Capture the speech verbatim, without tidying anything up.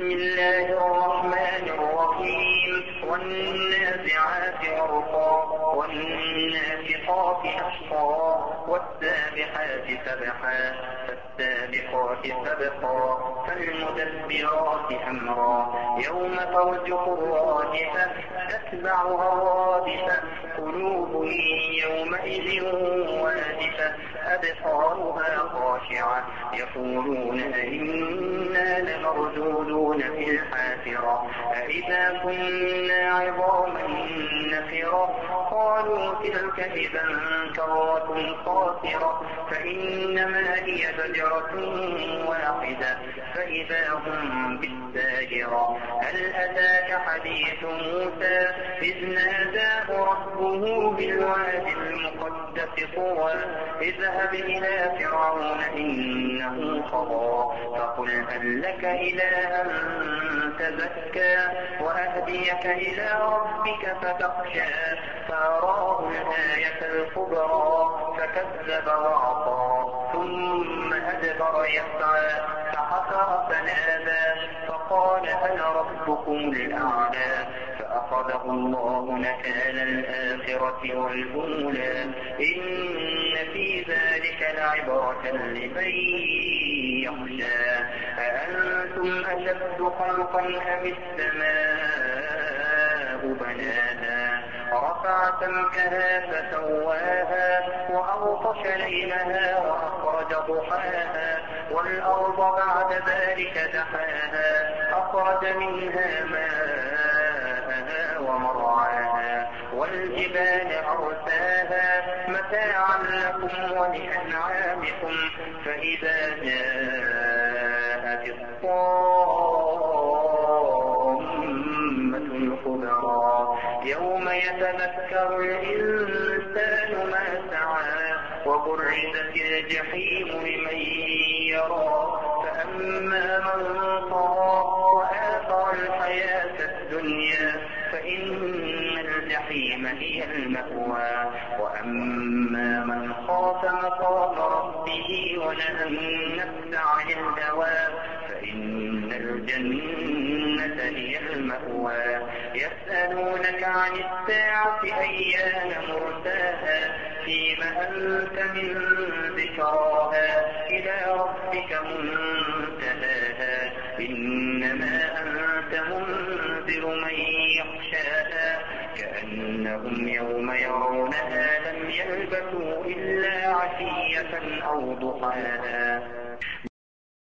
الله الرحمن الرحيم والنازعات غرقا والناشطات نشطا والسابحات سبحا فالسابقات سبقا فالمدبرات أمرا يوم ترجف الراجفة تتبعها الرادفة قلوب يومئذ واجفة أبصارها خاشعة يقولون أئنا لمردودون في الحافرة أئذا كنا عظاما نخرة قالوا تلك إذا كرة خاسرة فإنما هي زجرة واحدة فإذا هم بالساهرة هل أتاك حديث موسى إذ ناداه ربه بالوادي المقدس طوى اذهب إلى فرعون إنه طغى فقل هل لك إلى أن تزكى وأهديك إلى ربك فتخشى فأراه الآية الكبرى فكذب وعصى ثم أدبر يسعى فحشر فنادى فقال أنا ربكم الأعلى فأخذه الله نكال الآخرة والأولى إن في ذلك لعبرة لمن يخشى أأنتم أشد خلقا أم السماء بناها رفع سمكها فسواها وأغطش ليلها وأخرج ضحاها والأرض بعد ذلك دحاها أخرج منها ماءها ومرعاها والجبال أرساها متاعا لكم ولأنعامكم فإذا جاءت الطامة الكبرى يوم يتذكر الإنسان ما سعى وبرزت الجحيم لمن يرى فأما من طغى وآثر الحياة الدنيا فإن الجحيم هي المأوى وأما من خاف مقام ربه ونهى النفس عن الهوى فإن الجنة هي المأوى يسألونك عن الساعة أيان مرساها فيم أنت من ذكراها إلى ربك منتهاها إنما أنت منذر من يخشاها كأنهم يوم يرونها لم يلبثوا إلا عشية أو ضحاها.